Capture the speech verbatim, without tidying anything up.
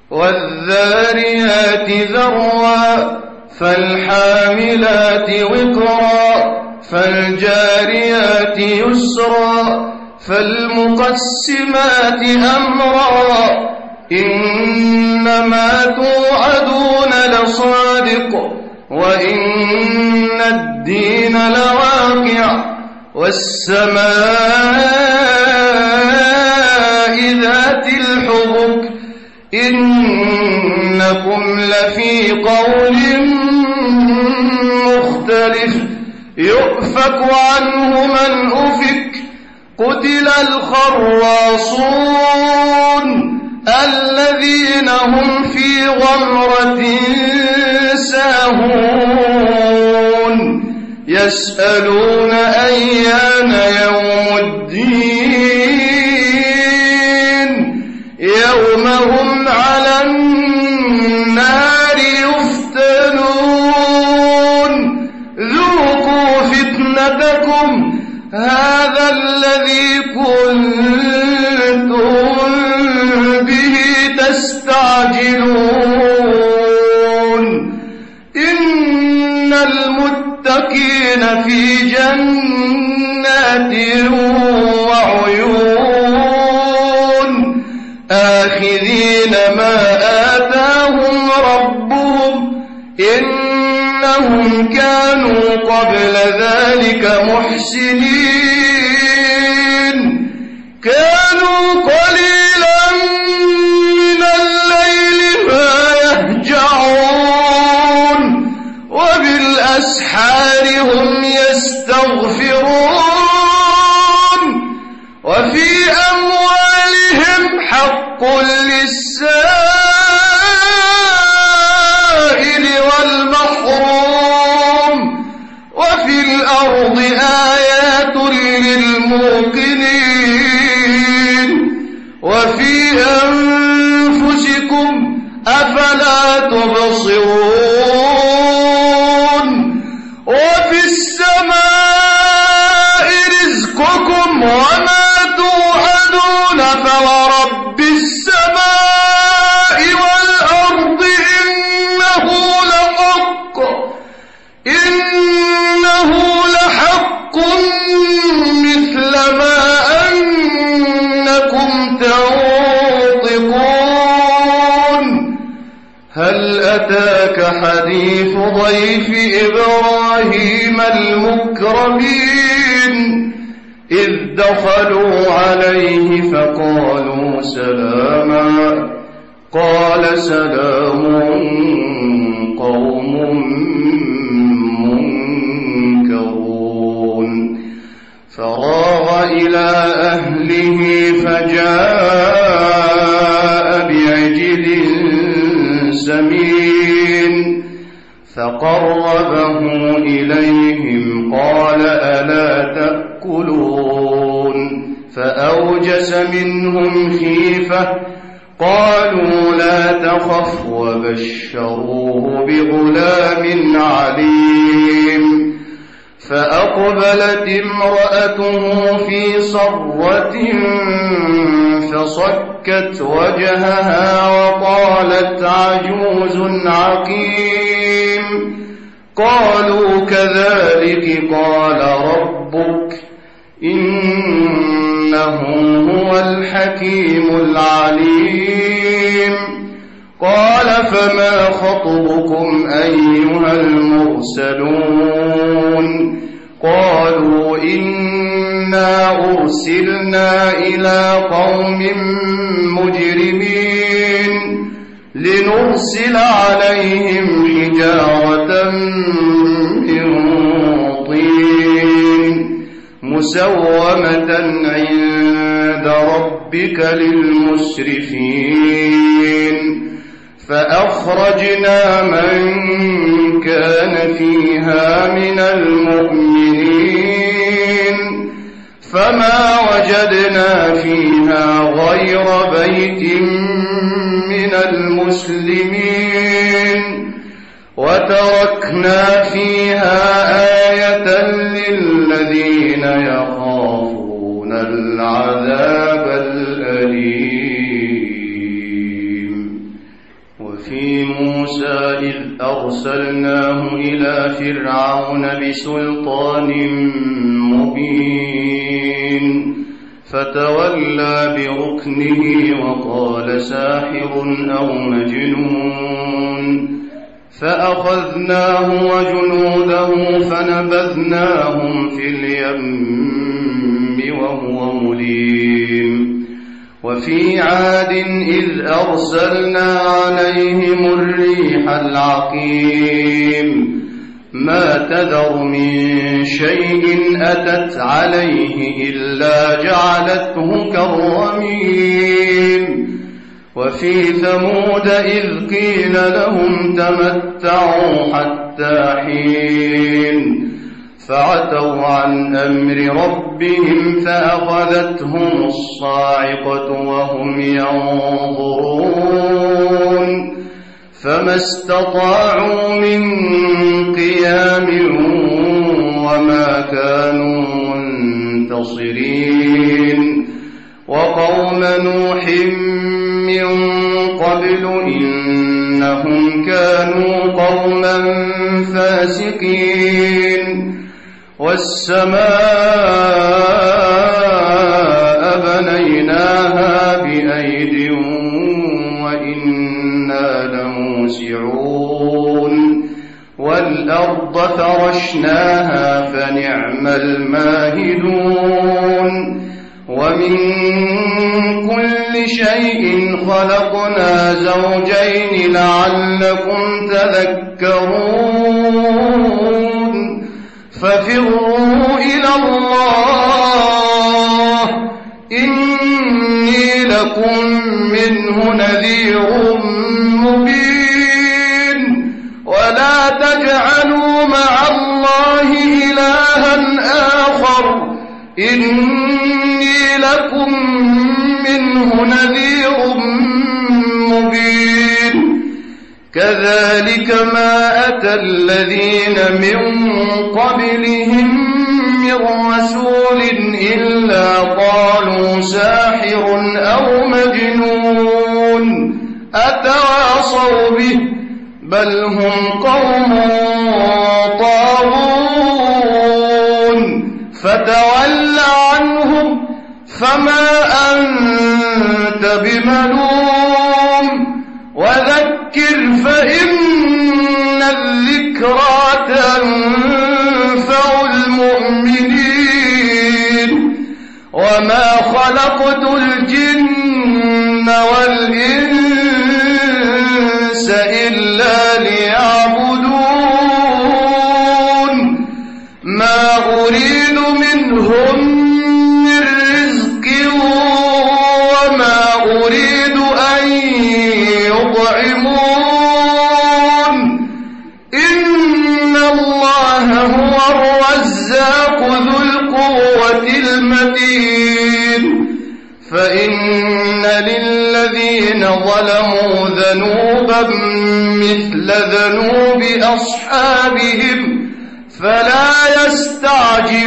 والذاريات ذروا فالحاملات وقرا فالجاريات يسرا فالمقسمات أمرا إنما توعدون لصادق وإن الدين لواقع والسماء ذات الحبك إنكم لفي قول مختلف يؤفك عنه من أفك قتل الخراصون الذين هم في غمرة ساهون يسألون أيان يوم الدين يوم هم على النار يفتنون ذوقوا فتنتكم هذا الذي كنتم به تستعجلون إن المتقين في جنات وعيون آخذين ما آتاهم ربهم إنهم كانوا قبل ذلك محسنين كانوا قليلا من الليل ما يهجعون وبالأسحار هم يستغفرون وفي أموالهم حق للسائل والمحروم وفي الأرض آيات للموقنين وفي أنفسكم أفلا تبصرون وفي السماء رزقكم وما توعدون فورب السماء والأرض إنه لحق إنه لحق مثل ما أنكم تنطقون هل أتاك حديث ضيف إبراهيم المكرمين إذ دخلوا عليه فقالوا سلاما قال سلام قوم منكرون فراغ إلى أهله فجاء بعجل سمين فقربه إليهم قال ألا تأكلون فأوجس منهم خيفة قالوا لا تخف وبشروه بغلام عليم فأقبلت امرأته في صرة فصكت وجهها وقالت عجوز عقيم قالوا كذلك قال ربك إنه هو الحكيم العليم قال فما خطبكم أيها المرسلون قالوا إنا أرسلنا إلى قوم مجرمين لنرسل عليهم حجارة من طين مسومة عند ربك للمسرفين فأخرجنا من كان فيها من المؤمنين فما وجدنا فيها غير بيت من المسلمين وتركنا فيها آية للذين يخافون العذاب الأليم في موسى إذ أرسلناه إلى فرعون بسلطان مبين فتولى بركنه وقال ساحر أو مجنون فأخذناه وجنوده فنبذناهم في اليم وهو مليم وفي عاد إذ أرسلنا عليهم الريح العقيم ما تذر من شيء أتت عليه إلا جعلته كالرميم وفي ثمود إذ قيل لهم تمتعوا حتى حين فعتوا عن أمر ربهم فأخذتهم الصاعقة وهم ينظرون فما استطاعوا من قيام وما كانوا منتصرين وقوم نوح من قبل إنهم كانوا قوما فاسقين والسماء بنيناها بأيد وإنا لموسعون والأرض فرشناها فنعم الماهدون ومن كل شيء خلقنا زوجين لعلكم تذكرون ففروا إلى الله إني لكم منه نذير مبين ولا تجعلوا مع الله إلها آخر إني لكم منه نذير مبين كذلك ما أتى الذين من قبلهم من رسول إلا قالوا ساحر أو مجنون أتواصوا به بل هم قوم طاغون فتول عنهم فما أنت بملوم وذكر فإن الذكرى تنفع المؤمنين وما خلقت الجن والإنس إلا ليعبدون ما أريد منهم من رزق وما أريد أن يطعمون إن الله هو الرزاق ذو القوة المتين فإن للذين ظلموا ذنوبا مثل ذنوب أصحابهم فلا يستعجلون